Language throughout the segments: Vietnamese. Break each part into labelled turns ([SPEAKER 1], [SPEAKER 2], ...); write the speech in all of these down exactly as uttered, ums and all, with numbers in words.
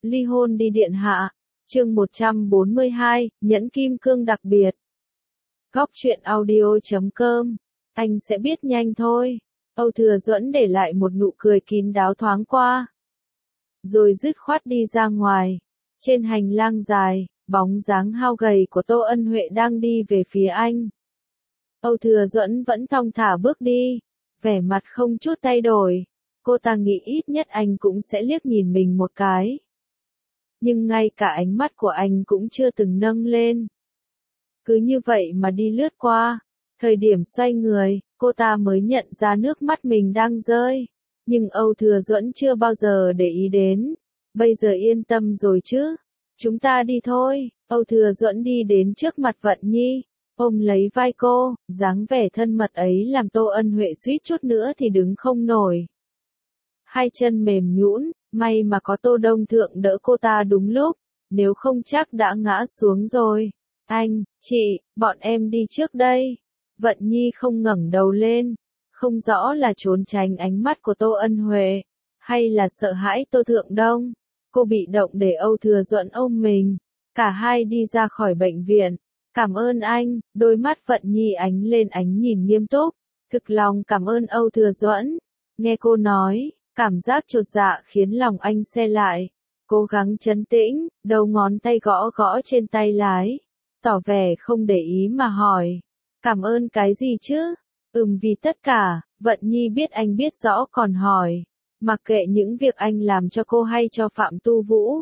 [SPEAKER 1] Ly hôn đi điện hạ. Chương một trăm bốn mươi hai, nhẫn kim cương đặc biệt. Góc truyện audio chấm com. Anh sẽ biết nhanh thôi. Âu Thừa Duẫn để lại một nụ cười kín đáo thoáng qua. Rồi dứt khoát đi ra ngoài. Trên hành lang dài, bóng dáng hao gầy của Tô Ân Huệ đang đi về phía anh. Âu Thừa Duẫn vẫn thong thả bước đi, vẻ mặt không chút thay đổi. Cô ta nghĩ ít nhất anh cũng sẽ liếc nhìn mình một cái. Nhưng ngay cả ánh mắt của anh cũng chưa từng nâng lên. Cứ như vậy mà đi lướt qua. Thời điểm xoay người, cô ta mới nhận ra nước mắt mình đang rơi. Nhưng Âu Thừa Duẫn chưa bao giờ để ý đến. Bây giờ yên tâm rồi chứ. Chúng ta đi thôi. Âu Thừa Duẫn đi đến trước mặt Vận Nhi, ôm lấy vai cô, dáng vẻ thân mật ấy làm Tô Ân Huệ suýt chút nữa thì đứng không nổi. Hai chân mềm nhũn, may mà có Tô Đông Thượng đỡ cô ta đúng lúc, nếu không chắc đã ngã xuống rồi. Anh, chị, bọn em đi trước đây. Vận Nhi không ngẩng đầu lên, không rõ là trốn tránh ánh mắt của Tô Ân Huệ, hay là sợ hãi Tô Thượng Đông. Cô bị động để Âu Thừa Duẫn ôm mình. Cả hai đi ra khỏi bệnh viện. Cảm ơn anh, đôi mắt Vận Nhi ánh lên ánh nhìn nghiêm túc. Thực lòng cảm ơn Âu Thừa Duẫn. Nghe cô nói, cảm giác chột dạ khiến lòng anh se lại. Cố gắng trấn tĩnh, đầu ngón tay gõ gõ trên tay lái. Tỏ vẻ không để ý mà hỏi. Cảm ơn cái gì chứ? Ừm vì tất cả. Vận Nhi biết anh biết rõ còn hỏi. Mặc kệ những việc anh làm cho cô hay cho Phạm Tu Vũ.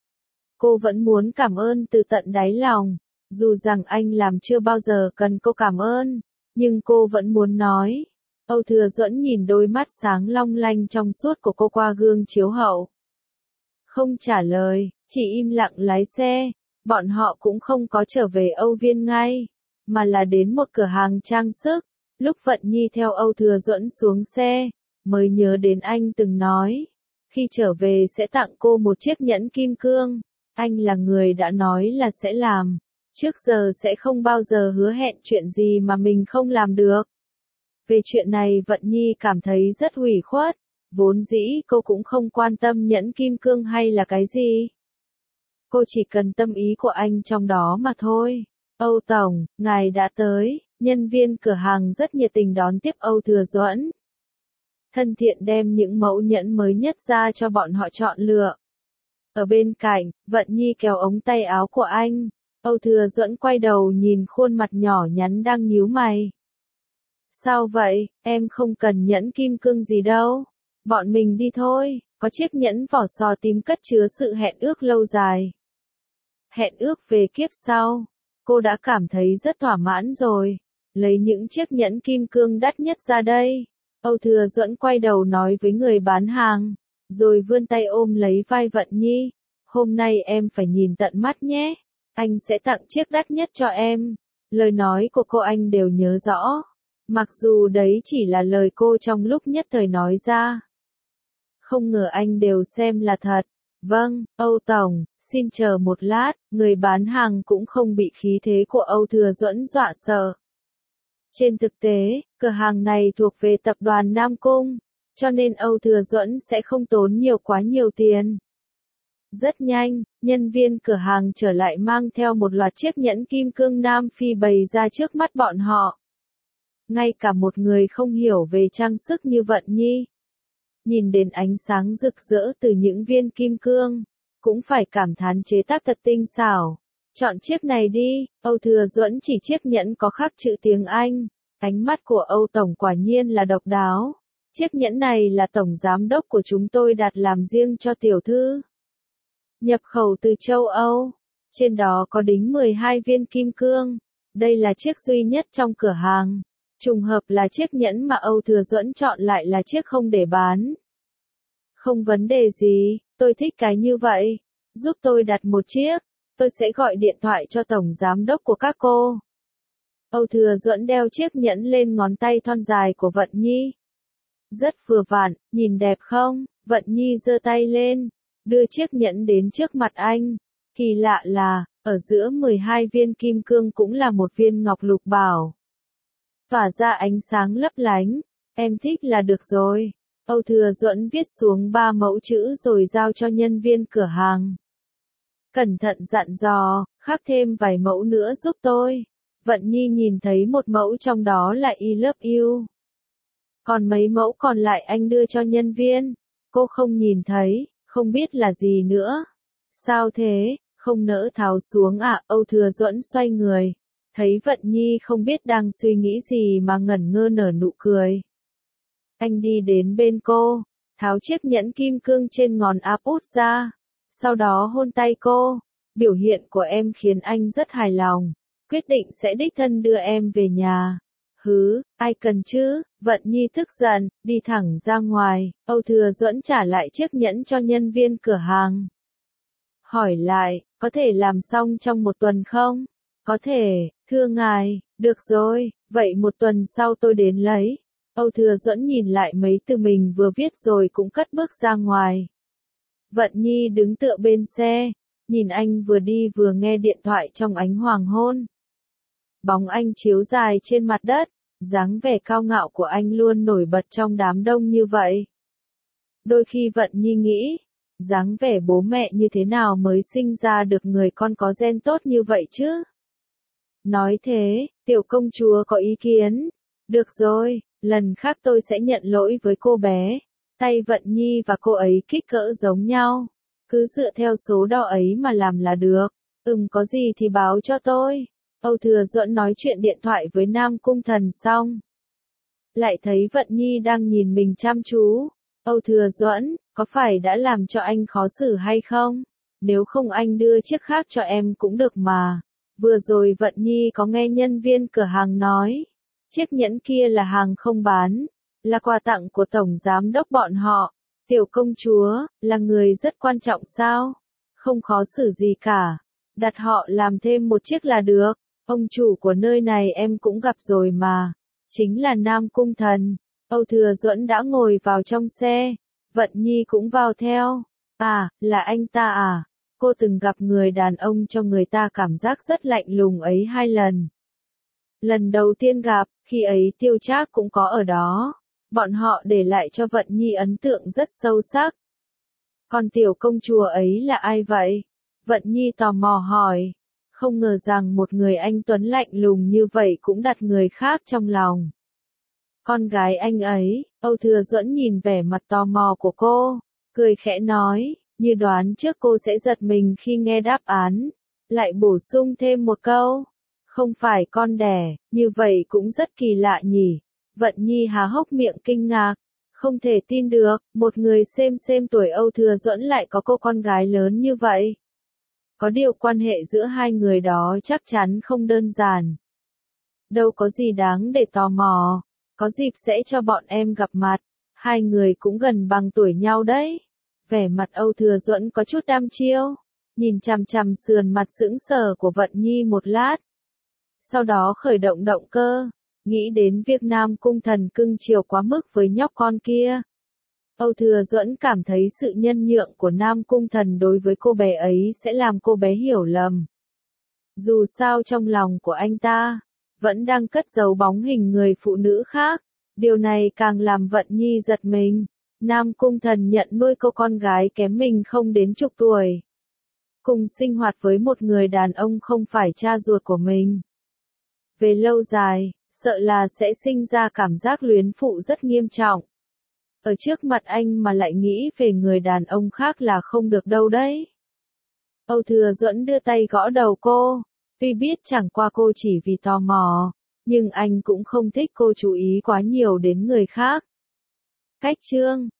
[SPEAKER 1] Cô vẫn muốn cảm ơn từ tận đáy lòng. Dù rằng anh làm chưa bao giờ cần cô cảm ơn, nhưng cô vẫn muốn nói. Âu Thừa Duẫn nhìn đôi mắt sáng long lanh trong suốt của cô qua gương chiếu hậu. Không trả lời, chỉ im lặng lái xe. Bọn họ cũng không có trở về Âu Viên ngay, mà là đến một cửa hàng trang sức. Lúc Vận Nhi theo Âu Thừa Duẫn xuống xe, mới nhớ đến anh từng nói, khi trở về sẽ tặng cô một chiếc nhẫn kim cương. Anh là người đã nói là sẽ làm. Trước giờ sẽ không bao giờ hứa hẹn chuyện gì mà mình không làm được. Về chuyện này Vận Nhi cảm thấy rất ủy khuất. Vốn dĩ cô cũng không quan tâm nhẫn kim cương hay là cái gì. Cô chỉ cần tâm ý của anh trong đó mà thôi. Âu Tổng, ngài đã tới. Nhân viên cửa hàng rất nhiệt tình đón tiếp Âu Thừa Duẫn. Thân thiện đem những mẫu nhẫn mới nhất ra cho bọn họ chọn lựa. Ở bên cạnh, Vận Nhi kéo ống tay áo của anh. Âu Thừa Duẫn quay đầu nhìn khuôn mặt nhỏ nhắn đang nhíu mày. Sao vậy, em không cần nhẫn kim cương gì đâu. Bọn mình đi thôi, có chiếc nhẫn vỏ sò tím cất chứa sự hẹn ước lâu dài. Hẹn ước về kiếp sau. Cô đã cảm thấy rất thỏa mãn rồi. Lấy những chiếc nhẫn kim cương đắt nhất ra đây. Âu Thừa Duẫn quay đầu nói với người bán hàng, rồi vươn tay ôm lấy vai Vận Nhi. Hôm nay em phải nhìn tận mắt nhé. Anh sẽ tặng chiếc đắt nhất cho em. Lời nói của cô anh đều nhớ rõ. Mặc dù đấy chỉ là lời cô trong lúc nhất thời nói ra. Không ngờ anh đều xem là thật. Vâng, Âu Tổng, xin chờ một lát. Người bán hàng cũng không bị khí thế của Âu Thừa Duẫn dọa sợ. Trên thực tế, cửa hàng này thuộc về tập đoàn Nam Cung, cho nên Âu Thừa Duẫn sẽ không tốn nhiều quá nhiều tiền. Rất nhanh, nhân viên cửa hàng trở lại mang theo một loạt chiếc nhẫn kim cương Nam Phi bày ra trước mắt bọn họ. Ngay cả một người không hiểu về trang sức như Vận Nhi, nhìn đến ánh sáng rực rỡ từ những viên kim cương, cũng phải cảm thán chế tác thật tinh xảo. Chọn chiếc này đi. Âu Thừa Duẫn chỉ chiếc nhẫn có khắc chữ tiếng Anh. Ánh mắt của Âu Tổng quả nhiên là độc đáo. Chiếc nhẫn này là Tổng Giám đốc của chúng tôi đặt làm riêng cho tiểu thư. Nhập khẩu từ châu Âu. Trên đó có đính mười hai viên kim cương. Đây là chiếc duy nhất trong cửa hàng. Trùng hợp là chiếc nhẫn mà Âu Thừa Duẫn chọn lại là chiếc không để bán. Không vấn đề gì, tôi thích cái như vậy. Giúp tôi đặt một chiếc. Tôi sẽ gọi điện thoại cho Tổng Giám đốc của các cô. Âu Thừa Duẫn đeo chiếc nhẫn lên ngón tay thon dài của Vận Nhi. Rất vừa vặn, nhìn đẹp không? Vận Nhi giơ tay lên, đưa chiếc nhẫn đến trước mặt anh. Kỳ lạ là, ở giữa mười hai viên kim cương cũng là một viên ngọc lục bảo. Tỏa ra ánh sáng lấp lánh. Em thích là được rồi. Âu Thừa Duẫn viết xuống ba mẫu chữ rồi giao cho nhân viên cửa hàng. Cẩn thận dặn dò, khắc thêm vài mẫu nữa giúp tôi. Vận Nhi nhìn thấy một mẫu trong đó là I love you. Còn mấy mẫu còn lại anh đưa cho nhân viên. Cô không nhìn thấy, không biết là gì nữa. Sao thế, không nỡ tháo xuống à? Âu Thừa Duẫn xoay người. Thấy Vận Nhi không biết đang suy nghĩ gì mà ngẩn ngơ nở nụ cười. Anh đi đến bên cô, tháo chiếc nhẫn kim cương trên ngón áp út ra. Sau đó hôn tay cô. Biểu hiện của em khiến anh rất hài lòng. Quyết định sẽ đích thân đưa em về nhà. Hứ, ai cần chứ? Vận Nhi tức giận, đi thẳng ra ngoài. Âu Thừa Duẫn trả lại chiếc nhẫn cho nhân viên cửa hàng. Hỏi lại, có thể làm xong trong một tuần không? Có thể, thưa ngài, được rồi, vậy một tuần sau tôi đến lấy. Âu Thừa Duẫn nhìn lại mấy từ mình vừa viết rồi cũng cất bước ra ngoài. Vận Nhi đứng tựa bên xe, nhìn anh vừa đi vừa nghe điện thoại trong ánh hoàng hôn. Bóng anh chiếu dài trên mặt đất, dáng vẻ cao ngạo của anh luôn nổi bật trong đám đông như vậy. Đôi khi Vận Nhi nghĩ, dáng vẻ bố mẹ như thế nào mới sinh ra được người con có gen tốt như vậy chứ? Nói thế, tiểu công chúa có ý kiến. Được rồi, lần khác tôi sẽ nhận lỗi với cô bé. Tay Vận Nhi và cô ấy kích cỡ giống nhau. Cứ dựa theo số đo ấy mà làm là được. Ừm, có gì thì báo cho tôi. Âu Thừa Duẫn nói chuyện điện thoại với Nam Cung Thần xong. Lại thấy Vận Nhi đang nhìn mình chăm chú. Âu Thừa Duẫn, có phải đã làm cho anh khó xử hay không? Nếu không anh đưa chiếc khác cho em cũng được mà. Vừa rồi Vận Nhi có nghe nhân viên cửa hàng nói. Chiếc nhẫn kia là hàng không bán. Là quà tặng của Tổng Giám đốc bọn họ. Tiểu công chúa, là người rất quan trọng sao? Không khó xử gì cả. Đặt họ làm thêm một chiếc là được. Ông chủ của nơi này em cũng gặp rồi mà. Chính là Nam Cung Thần. Âu Thừa Duẫn đã ngồi vào trong xe. Vận Nhi cũng vào theo. À, là anh ta à? Cô từng gặp người đàn ông cho người ta cảm giác rất lạnh lùng ấy hai lần. Lần đầu tiên gặp, khi ấy Tiêu Trác cũng có ở đó. Bọn họ để lại cho Vận Nhi ấn tượng rất sâu sắc. Còn tiểu công chúa ấy là ai vậy? Vận Nhi tò mò hỏi. Không ngờ rằng một người anh tuấn lạnh lùng như vậy cũng đặt người khác trong lòng. Con gái anh ấy, Âu Thừa Duẫn nhìn vẻ mặt tò mò của cô, cười khẽ nói, như đoán trước cô sẽ giật mình khi nghe đáp án. Lại bổ sung thêm một câu. Không phải con đẻ, như vậy cũng rất kỳ lạ nhỉ. Vận Nhi há hốc miệng kinh ngạc. Không thể tin được, một người xem xem tuổi Âu Thừa Duẫn lại có cô con gái lớn như vậy. Có điều quan hệ giữa hai người đó chắc chắn không đơn giản. Đâu có gì đáng để tò mò. Có dịp sẽ cho bọn em gặp mặt. Hai người cũng gần bằng tuổi nhau đấy. Vẻ mặt Âu Thừa Duẫn có chút đăm chiêu. Nhìn chằm chằm sườn mặt sững sờ của Vận Nhi một lát. Sau đó khởi động động cơ. Nghĩ đến việc Nam Cung Thần cưng chiều quá mức với nhóc con kia. Âu Thừa Duẫn cảm thấy sự nhân nhượng của Nam Cung Thần đối với cô bé ấy sẽ làm cô bé hiểu lầm. Dù sao trong lòng của anh ta, vẫn đang cất giấu bóng hình người phụ nữ khác. Điều này càng làm Vận Nhi giật mình. Nam Cung Thần nhận nuôi cô con gái kém mình không đến chục tuổi. Cùng sinh hoạt với một người đàn ông không phải cha ruột của mình. Về lâu dài, sợ là sẽ sinh ra cảm giác luyến phụ rất nghiêm trọng. Ở trước mặt anh mà lại nghĩ về người đàn ông khác là không được đâu đấy. Âu Thừa Duẫn đưa tay gõ đầu cô. Tuy biết chẳng qua cô chỉ vì tò mò, nhưng anh cũng không thích cô chú ý quá nhiều đến người khác. Cách chương